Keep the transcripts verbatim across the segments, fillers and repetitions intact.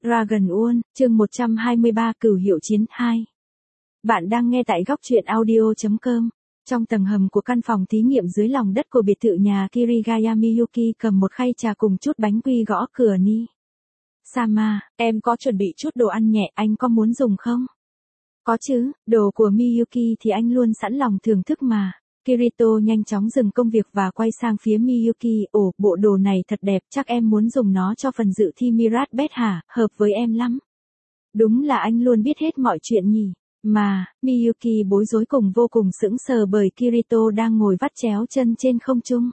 Dragon World, chương một trăm hai mươi ba Cửu Hiệu Chiến hai. Bạn đang nghe tại góc truyện audio chấm com. Trong tầng hầm của căn phòng thí nghiệm dưới lòng đất của biệt thự nhà Kirigaya, Miyuki cầm một khay trà cùng chút bánh quy gõ cửa Ni. Sama, em có chuẩn bị chút đồ ăn nhẹ, anh có muốn dùng không? Có chứ, đồ của Miyuki thì anh luôn sẵn lòng thưởng thức mà. Kirito nhanh chóng dừng công việc và quay sang phía Miyuki, ồ, bộ đồ này thật đẹp, chắc em muốn dùng nó cho phần dự thi Mirage hả, hợp với em lắm. Đúng là anh luôn biết hết mọi chuyện nhỉ. Mà, Miyuki bối rối cùng vô cùng sững sờ bởi Kirito đang ngồi vắt chéo chân trên không trung.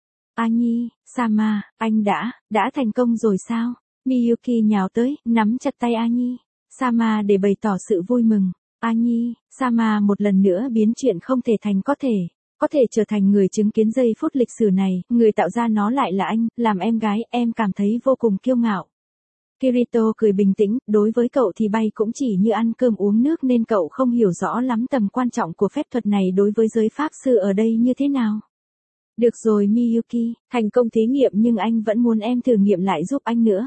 Anhi, Sama, anh đã, đã thành công rồi sao? Miyuki nhào tới, nắm chặt tay Anhi, Sama để bày tỏ sự vui mừng. Anhi, Sama một lần nữa biến chuyện không thể thành có thể. Có thể trở thành người chứng kiến giây phút lịch sử này, người tạo ra nó lại là anh, làm em gái, em cảm thấy vô cùng kiêu ngạo. Kirito cười bình tĩnh, đối với cậu thì bay cũng chỉ như ăn cơm uống nước nên cậu không hiểu rõ lắm tầm quan trọng của phép thuật này đối với giới pháp sư ở đây như thế nào. Được rồi Miyuki, thành công thí nghiệm nhưng anh vẫn muốn em thử nghiệm lại giúp anh nữa.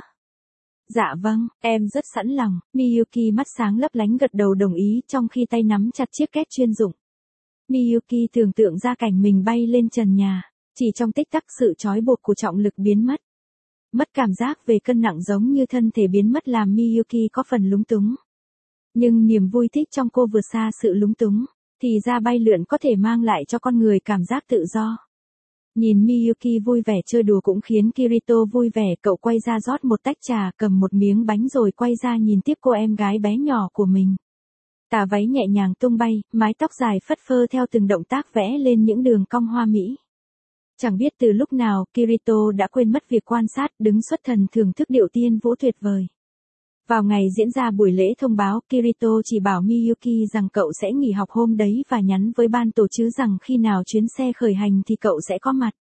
Dạ vâng, em rất sẵn lòng, Miyuki mắt sáng lấp lánh gật đầu đồng ý trong khi tay nắm chặt chiếc két chuyên dụng. Miyuki tưởng tượng ra cảnh mình bay lên trần nhà, chỉ trong tích tắc sự trói buộc của trọng lực biến mất. Mất cảm giác về cân nặng giống như thân thể biến mất làm Miyuki có phần lúng túng. Nhưng niềm vui thích trong cô vượt xa sự lúng túng, thì ra bay lượn có thể mang lại cho con người cảm giác tự do. Nhìn Miyuki vui vẻ chơi đùa cũng khiến Kirito vui vẻ, cậu quay ra rót một tách trà, cầm một miếng bánh rồi quay ra nhìn tiếp cô em gái bé nhỏ của mình. Tà váy nhẹ nhàng tung bay, mái tóc dài phất phơ theo từng động tác vẽ lên những đường cong hoa mỹ. Chẳng biết từ lúc nào, Kirito đã quên mất việc quan sát, đứng xuất thần thưởng thức điệu tiên vũ tuyệt vời. Vào ngày diễn ra buổi lễ thông báo, Kirito chỉ bảo Miyuki rằng cậu sẽ nghỉ học hôm đấy và nhắn với ban tổ chức rằng khi nào chuyến xe khởi hành thì cậu sẽ có mặt.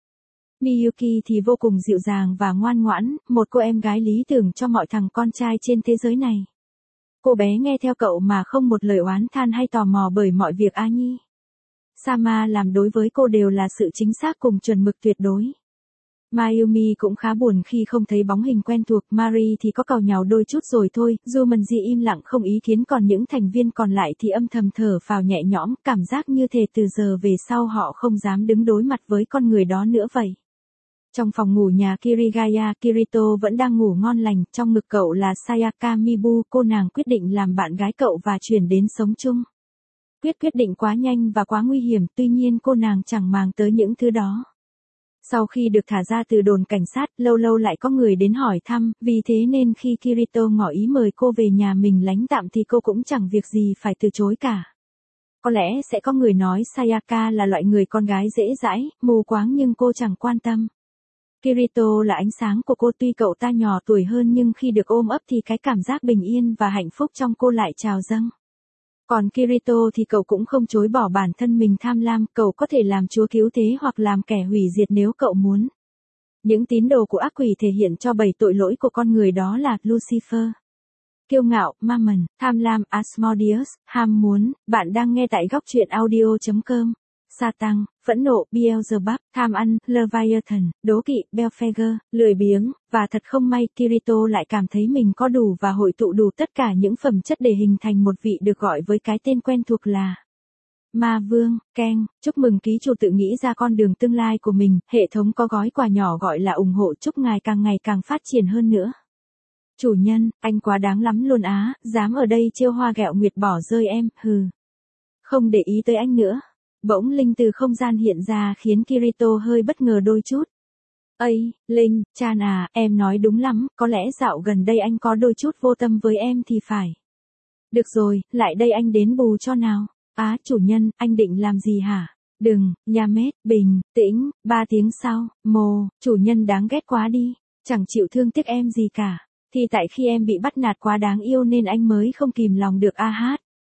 Miyuki thì vô cùng dịu dàng và ngoan ngoãn, một cô em gái lý tưởng cho mọi thằng con trai trên thế giới này. Cô bé nghe theo cậu mà không một lời oán than hay tò mò bởi mọi việc Anhi, Sama làm đối với cô đều là sự chính xác cùng chuẩn mực tuyệt đối. Mayumi cũng khá buồn khi không thấy bóng hình quen thuộc, Mari thì có càu nhàu đôi chút rồi thôi, Jumanji im lặng không ý kiến còn những thành viên còn lại thì âm thầm thở phào nhẹ nhõm, cảm giác như thể từ giờ về sau họ không dám đứng đối mặt với con người đó nữa vậy. Trong phòng ngủ nhà Kirigaya, Kirito vẫn đang ngủ ngon lành, trong ngực cậu là Sayaka Mibu, cô nàng quyết định làm bạn gái cậu và chuyển đến sống chung. Quyết quyết định quá nhanh và quá nguy hiểm, tuy nhiên cô nàng chẳng màng tới những thứ đó. Sau khi được thả ra từ đồn cảnh sát, lâu lâu lại có người đến hỏi thăm, vì thế nên khi Kirito ngỏ ý mời cô về nhà mình lánh tạm thì cô cũng chẳng việc gì phải từ chối cả. Có lẽ sẽ có người nói Sayaka là loại người con gái dễ dãi, mù quáng nhưng cô chẳng quan tâm. Kirito là ánh sáng của cô, tuy cậu ta nhỏ tuổi hơn nhưng khi được ôm ấp thì cái cảm giác bình yên và hạnh phúc trong cô lại trào dâng. Còn Kirito thì cậu cũng không chối bỏ bản thân mình tham lam, cậu có thể làm chúa cứu thế hoặc làm kẻ hủy diệt nếu cậu muốn. Những tín đồ của ác quỷ thể hiện cho bảy tội lỗi của con người đó là Lucifer, kiêu ngạo, Mammon, tham lam, Asmodeus, ham muốn. Bạn đang nghe tại góc truyện audio chấm com. Satan, phẫn nộ, Beelzebub, tham ăn, Leviathan, đố kỵ, Belphegor, lười biếng, và thật không may Kirito lại cảm thấy mình có đủ và hội tụ đủ tất cả những phẩm chất để hình thành một vị được gọi với cái tên quen thuộc là Ma Vương. Ken, chúc mừng ký chủ tự nghĩ ra con đường tương lai của mình, hệ thống có gói quà nhỏ gọi là ủng hộ, chúc ngài càng ngày càng phát triển hơn nữa. Chủ nhân, anh quá đáng lắm luôn á, dám ở đây trêu hoa ghẹo nguyệt bỏ rơi em, hừ. Không để ý tới anh nữa. Bỗng Linh từ không gian hiện ra khiến Kirito hơi bất ngờ đôi chút. Ây, Linh, Chan à, em nói đúng lắm, có lẽ dạo gần đây anh có đôi chút vô tâm với em thì phải. Được rồi, lại đây anh đến bù cho nào. Á, chủ nhân, anh định làm gì hả? Đừng, Yamet, bình tĩnh. Ba tiếng sau, mồ, chủ nhân đáng ghét quá đi, chẳng chịu thương tiếc em gì cả. Thì tại khi em bị bắt nạt quá đáng yêu nên anh mới không kìm lòng được a hát.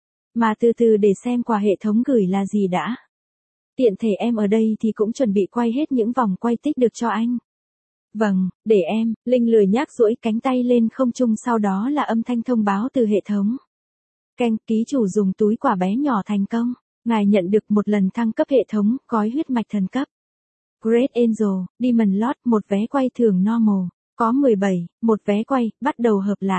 Mà từ từ để xem quà hệ thống gửi là gì đã. Tiện thể em ở đây thì cũng chuẩn bị quay hết những vòng quay tích được cho anh. Vâng, để em. Linh lười nhác duỗi cánh tay lên không trung, sau đó là âm thanh thông báo từ hệ thống. Ken, ký chủ dùng túi quả bé nhỏ thành công. Ngài nhận được một lần thăng cấp hệ thống, gói huyết mạch thần cấp. Great Angel, Demon Lord, một vé quay thường normal. Có mười bảy, một vé quay, bắt đầu hợp lại.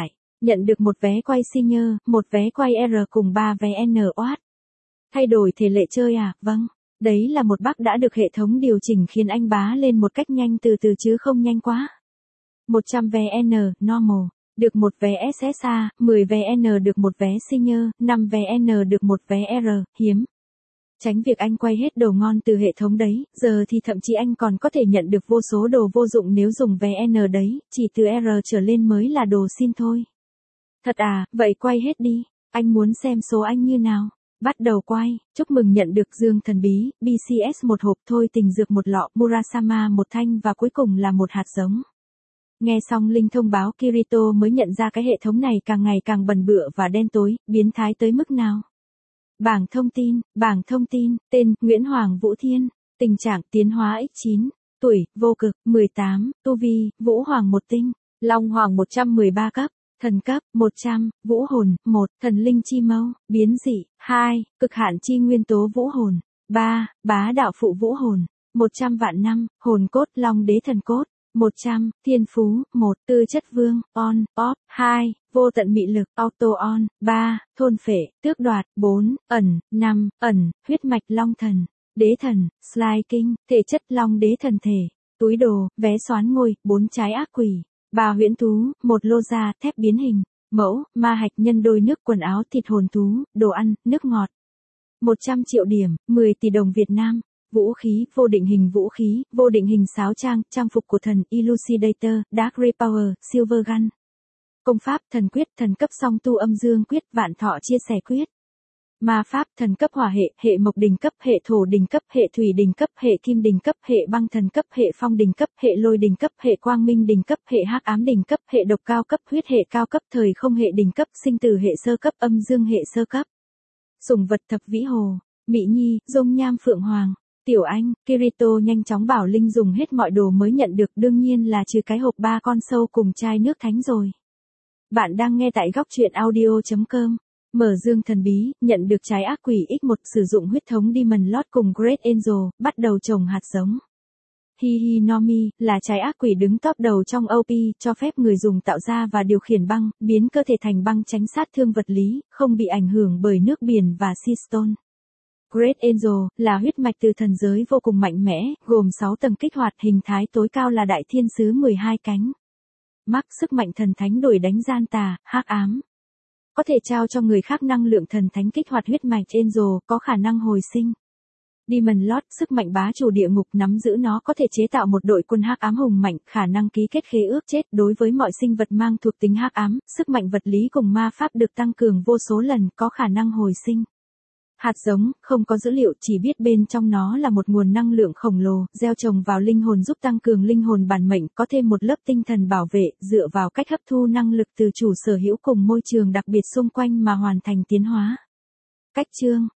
Nhận được một vé quay senior, một vé quay R cùng ba vé N O A T. Thay đổi thể lệ chơi à? Vâng. Đấy là một bug đã được hệ thống điều chỉnh khiến anh bá lên một cách nhanh từ từ chứ không nhanh quá. một trăm vé N, normal, được một vé S S A, mười vé N được một vé senior, năm vé N được một vé R, hiếm. Tránh việc anh quay hết đồ ngon từ hệ thống đấy, giờ thì thậm chí anh còn có thể nhận được vô số đồ vô dụng nếu dùng vé N đấy, chỉ từ R trở lên mới là đồ xin thôi. Thật à, vậy quay hết đi, anh muốn xem số anh như nào. Bắt đầu quay, chúc mừng nhận được Dương Thần Bí, B C S một hộp thôi tình dược một lọ, Murasama một thanh và cuối cùng là một hạt giống. Nghe xong link thông báo Kirito mới nhận ra cái hệ thống này càng ngày càng bẩn bựa và đen tối, biến thái tới mức nào. Bảng thông tin, bảng thông tin, tên, Nguyễn Hoàng Vũ Thiên, tình trạng, tiến hóa x chín, tuổi, vô cực, mười tám, tu vi, Vũ Hoàng một tinh, Long Hoàng một trăm mười ba cấp, thần cấp, một trăm, vũ hồn, một, thần linh chi mâu, biến dị, hai, cực hạn chi nguyên tố vũ hồn, ba, bá đạo phụ vũ hồn, một trăm vạn năm, hồn cốt, long đế thần cốt, một trăm, thiên phú, một, tư chất vương, on, off, hai, vô tận mị lực, auto on, ba, thôn phệ, tước đoạt, bốn, ẩn, năm, ẩn, huyết mạch long thần, đế thần, Sly King, thể chất long đế thần thể, túi đồ, vé xoán ngôi, bốn trái ác quỷ, ba huyễn thú, một lô da, thép biến hình, mẫu, ma hạch nhân đôi nước quần áo thịt hồn thú, đồ ăn, nước ngọt. một trăm triệu điểm, mười tỷ đồng Việt Nam. Vũ khí, vô định hình vũ khí, vô định hình sáo trang, trang phục của thần, Elucidator, Dark Ray Power, Silver Gun. Công pháp, thần quyết, thần cấp song tu âm dương quyết, vạn thọ chia sẻ quyết. Ma pháp, thần cấp hỏa hệ, hệ mộc đỉnh cấp, hệ thổ đỉnh cấp, hệ thủy đỉnh cấp, hệ kim đỉnh cấp, hệ băng thần cấp, hệ phong đỉnh cấp, hệ lôi đỉnh cấp, hệ quang minh đỉnh cấp, hệ hắc ám đỉnh cấp, hệ độc cao cấp, huyết hệ cao cấp, thời không hệ đỉnh cấp, sinh tử hệ sơ cấp, âm dương hệ sơ cấp. Sủng vật thập vĩ hồ, Mỹ Nhi, dung nham phượng hoàng. Tiểu Anh, Kirito nhanh chóng bảo Linh dùng hết mọi đồ mới nhận được, đương nhiên là trừ cái hộp ba con sâu cùng chai nước thánh rồi. Bạn đang nghe tại góc truyện audio chấm com. Mở Dương Thần Bí, nhận được trái ác quỷ x một, sử dụng huyết thống Demon Lord cùng Great Angel, bắt đầu trồng hạt giống. Hihi Nomi, là trái ác quỷ đứng top đầu trong O P, cho phép người dùng tạo ra và điều khiển băng, biến cơ thể thành băng tránh sát thương vật lý, không bị ảnh hưởng bởi nước biển và Seastone. Great Angel, là huyết mạch từ thần giới vô cùng mạnh mẽ, gồm sáu tầng kích hoạt, hình thái tối cao là đại thiên sứ mười hai cánh. Mắc sức mạnh thần thánh đuổi đánh gian tà, hắc ám. Có thể trao cho người khác năng lượng thần thánh kích hoạt huyết mạch Angel, có khả năng hồi sinh. Demon Lord, sức mạnh bá chủ địa ngục nắm giữ nó có thể chế tạo một đội quân hắc ám hùng mạnh, khả năng ký kết khế ước chết đối với mọi sinh vật mang thuộc tính hắc ám, sức mạnh vật lý cùng ma pháp được tăng cường vô số lần, có khả năng hồi sinh. Hạt giống, không có dữ liệu, chỉ biết bên trong nó là một nguồn năng lượng khổng lồ, gieo trồng vào linh hồn giúp tăng cường linh hồn bản mệnh, có thêm một lớp tinh thần bảo vệ, dựa vào cách hấp thu năng lực từ chủ sở hữu cùng môi trường đặc biệt xung quanh mà hoàn thành tiến hóa. Cách chương,